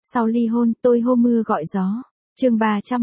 Sau ly hôn, tôi hô mưa gọi gió. Chương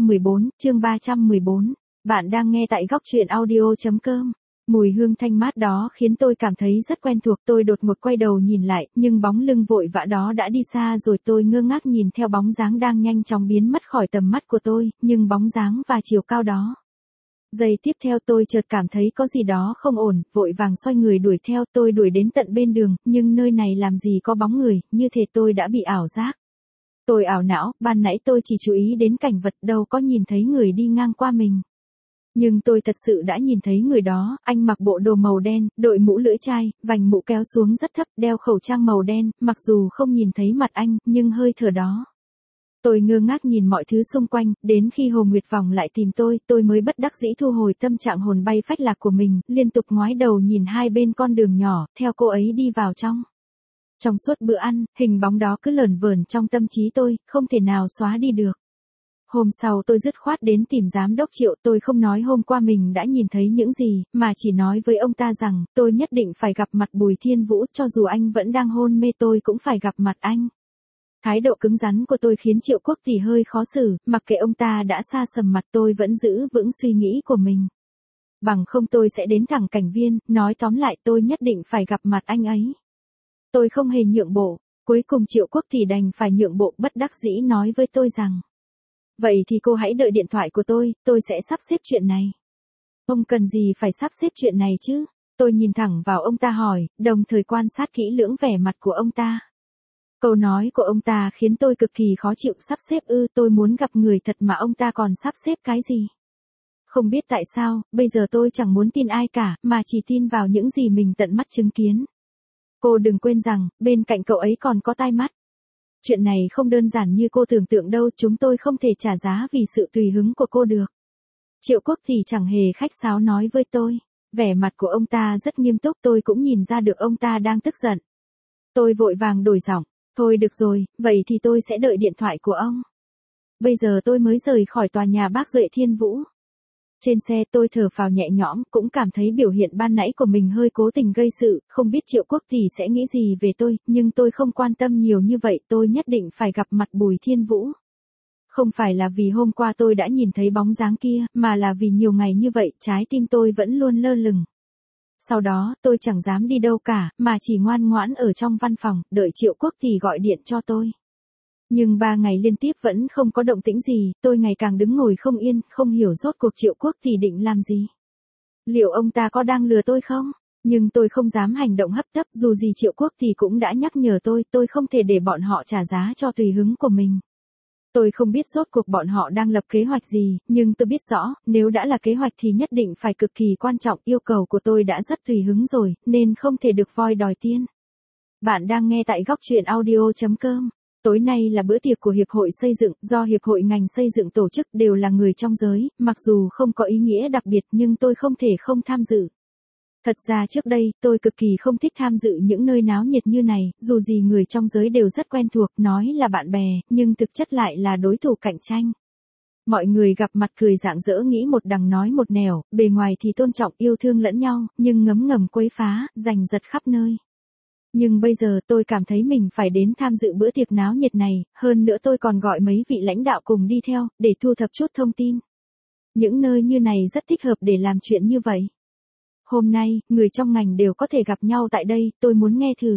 314. Bạn đang nghe tại góc truyện audio.com. Mùi hương thanh mát đó khiến tôi cảm thấy rất quen thuộc. Tôi đột ngột quay đầu nhìn lại, nhưng bóng lưng vội vã đó đã đi xa rồi. Tôi ngơ ngác nhìn theo bóng dáng đang nhanh chóng biến mất khỏi tầm mắt của tôi, nhưng bóng dáng và chiều cao đó. Giây tiếp theo tôi chợt cảm thấy có gì đó không ổn, vội vàng xoay người đuổi theo. Tôi đuổi đến tận bên đường, nhưng nơi này làm gì có bóng người, như thể tôi đã bị ảo giác. Tôi ảo não, ban nãy tôi chỉ chú ý đến cảnh vật, đâu có nhìn thấy người đi ngang qua mình. Nhưng tôi thật sự đã nhìn thấy người đó. Anh mặc bộ đồ màu đen, đội mũ lưỡi chai, vành mũ kéo xuống rất thấp, đeo khẩu trang màu đen. Mặc dù không nhìn thấy mặt anh, nhưng hơi thở đó. Tôi ngơ ngác nhìn mọi thứ xung quanh, đến khi Hồ Nguyệt Vòng lại tìm tôi mới bất đắc dĩ thu hồi tâm trạng hồn bay phách lạc của mình, liên tục ngoái đầu nhìn hai bên con đường nhỏ, theo cô ấy đi vào trong. Trong suốt bữa ăn, hình bóng đó cứ lởn vởn trong tâm trí tôi, không thể nào xóa đi được. Hôm sau tôi dứt khoát đến tìm giám đốc Triệu. Tôi không nói hôm qua mình đã nhìn thấy những gì, mà chỉ nói với ông ta rằng, tôi nhất định phải gặp mặt Bùi Thiên Vũ, cho dù anh vẫn đang hôn mê tôi cũng phải gặp mặt anh. Thái độ cứng rắn của tôi khiến Triệu Quốc Tỷ hơi khó xử, mặc kệ ông ta đã xa sầm mặt tôi vẫn giữ vững suy nghĩ của mình. Bằng không tôi sẽ đến thẳng Cảnh Viên, nói tóm lại tôi nhất định phải gặp mặt anh ấy. Tôi không hề nhượng bộ, cuối cùng Triệu Quốc Tỷ đành phải nhượng bộ, bất đắc dĩ nói với tôi rằng. Vậy thì cô hãy đợi điện thoại của tôi sẽ sắp xếp chuyện này. Ông cần gì phải sắp xếp chuyện này chứ? Tôi nhìn thẳng vào ông ta hỏi, đồng thời quan sát kỹ lưỡng vẻ mặt của ông ta. Câu nói của ông ta khiến tôi cực kỳ khó chịu. Sắp xếp ư? Tôi muốn gặp người thật mà ông ta còn sắp xếp cái gì? Không biết tại sao, bây giờ tôi chẳng muốn tin ai cả, mà chỉ tin vào những gì mình tận mắt chứng kiến. Cô đừng quên rằng, bên cạnh cậu ấy còn có tai mắt. Chuyện này không đơn giản như cô tưởng tượng đâu, chúng tôi không thể trả giá vì sự tùy hứng của cô được. Triệu Quốc thì chẳng hề khách sáo nói với tôi. Vẻ mặt của ông ta rất nghiêm túc, tôi cũng nhìn ra được ông ta đang tức giận. Tôi vội vàng đổi giọng. Thôi được rồi, vậy thì tôi sẽ đợi điện thoại của ông. Bây giờ tôi mới rời khỏi tòa nhà Bác Duệ Thiên Vũ. Trên xe tôi thở phào nhẹ nhõm, cũng cảm thấy biểu hiện ban nãy của mình hơi cố tình gây sự, không biết Triệu Quốc Tỷ sẽ nghĩ gì về tôi, nhưng tôi không quan tâm nhiều như vậy, tôi nhất định phải gặp mặt Bùi Thiên Vũ. Không phải là vì hôm qua tôi đã nhìn thấy bóng dáng kia, mà là vì nhiều ngày như vậy, trái tim tôi vẫn luôn lơ lửng. Sau đó, tôi chẳng dám đi đâu cả, mà chỉ ngoan ngoãn ở trong văn phòng, đợi Triệu Quốc Tỷ gọi điện cho tôi. Nhưng 3 ngày liên tiếp vẫn không có động tĩnh gì, tôi ngày càng đứng ngồi không yên, không hiểu rốt cuộc Triệu Quốc Tỷ định làm gì. Liệu ông ta có đang lừa tôi không? Nhưng tôi không dám hành động hấp tấp, dù gì Triệu Quốc Tỷ cũng đã nhắc nhở tôi không thể để bọn họ trả giá cho tùy hứng của mình. Tôi không biết rốt cuộc bọn họ đang lập kế hoạch gì, nhưng tôi biết rõ, nếu đã là kế hoạch thì nhất định phải cực kỳ quan trọng, yêu cầu của tôi đã rất tùy hứng rồi, nên không thể được voi đòi tiên. Bạn đang nghe tại góc truyện audio.com. Tối nay là bữa tiệc của Hiệp hội Xây dựng, do Hiệp hội ngành xây dựng tổ chức, đều là người trong giới, mặc dù không có ý nghĩa đặc biệt nhưng tôi không thể không tham dự. Thật ra trước đây, tôi cực kỳ không thích tham dự những nơi náo nhiệt như này, dù gì người trong giới đều rất quen thuộc, nói là bạn bè, nhưng thực chất lại là đối thủ cạnh tranh. Mọi người gặp mặt cười rạng rỡ, nghĩ một đằng nói một nẻo, bề ngoài thì tôn trọng yêu thương lẫn nhau, nhưng ngấm ngầm quấy phá, giành giật khắp nơi. Nhưng bây giờ tôi cảm thấy mình phải đến tham dự bữa tiệc náo nhiệt này, hơn nữa tôi còn gọi mấy vị lãnh đạo cùng đi theo, để thu thập chút thông tin. Những nơi như này rất thích hợp để làm chuyện như vậy. Hôm nay, người trong ngành đều có thể gặp nhau tại đây, tôi muốn nghe thử.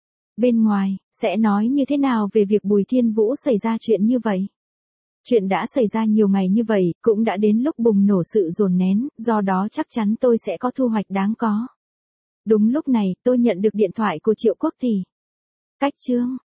Bên ngoài, sẽ nói như thế nào về việc Bùi Thiên Vũ xảy ra chuyện như vậy? Chuyện đã xảy ra nhiều ngày như vậy, cũng đã đến lúc bùng nổ sự dồn nén, do đó chắc chắn tôi sẽ có thu hoạch đáng có. Đúng lúc này, tôi nhận được điện thoại của Triệu Quốc Tỷ. Cách chương